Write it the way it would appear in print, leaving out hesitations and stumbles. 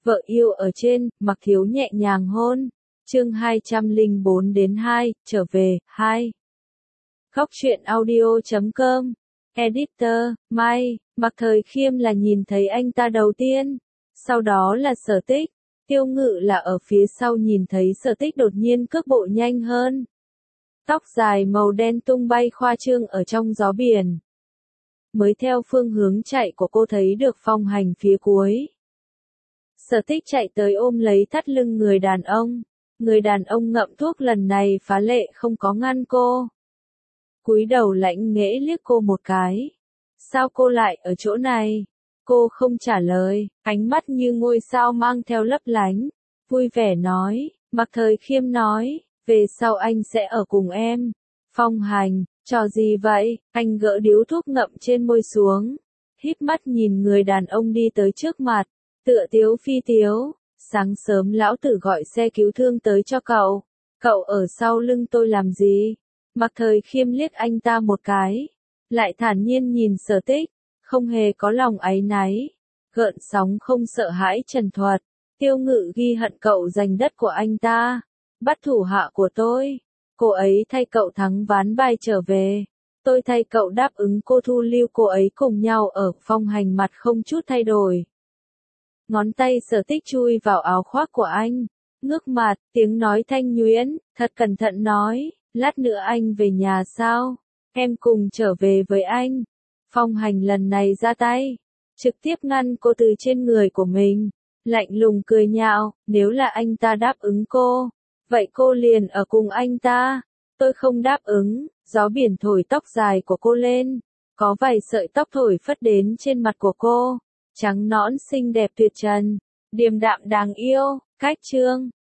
Vợ yêu ở trên, Mặc Thiếu nhẹ nhàng hôn. Chương 204-2, trở về, 2. Góc truyện audio.com. Editor, Mai, Mạc Thời Khiêm là nhìn thấy anh ta đầu tiên. Sau đó là Sở Tích. Tiêu Ngự là ở phía sau nhìn thấy Sở Tích đột nhiên cước bộ nhanh hơn. Tóc dài màu đen tung bay khoa trương ở trong gió biển. Mới theo phương hướng chạy của cô thấy được Phong Hành phía cuối. Sở Tích chạy tới ôm lấy thắt lưng người đàn ông. Người đàn ông ngậm thuốc lần này phá lệ không có ngăn cô. Cúi đầu lãnh nghễ liếc cô một cái. Sao cô lại ở chỗ này? Cô không trả lời, ánh mắt như ngôi sao mang theo lấp lánh. Vui vẻ nói, Mạc Thời Khiêm nói, về sau anh sẽ ở cùng em. Phong Hành, trò gì vậy? Anh gỡ điếu thuốc ngậm trên môi xuống. Híp mắt nhìn người đàn ông đi tới trước mặt. Tựa tiếu phi tiếu, sáng sớm lão tử gọi xe cứu thương tới cho cậu. Cậu ở sau lưng tôi làm gì? Mạc Thời Khiêm liếc anh ta một cái. Lại thản nhiên nhìn Sở Tích, không hề có lòng áy náy. Gợn sóng không sợ hãi trần thuật. Tiêu Ngự ghi hận cậu giành đất của anh ta. Bắt thủ hạ của tôi. Cô ấy thay cậu thắng ván bài trở về. Tôi thay cậu đáp ứng cô thu lưu cô ấy cùng nhau ở. Phong Hành mặt không chút thay đổi. Ngón tay Sở Tích chui vào áo khoác của anh. Ngước mặt, tiếng nói thanh nhuyễn, thật cẩn thận nói, lát nữa anh về nhà sao? Em cùng trở về với anh. Phong Hành lần này ra tay, trực tiếp ngăn cô từ trên người của mình. Lạnh lùng cười nhạo, nếu là anh ta đáp ứng cô, vậy cô liền ở cùng anh ta. Tôi không đáp ứng. Gió biển thổi tóc dài của cô lên. Có vài sợi tóc thổi phất đến trên mặt của cô. Trắng nõn xinh đẹp tuyệt trần, điềm đạm đáng yêu. Cách chương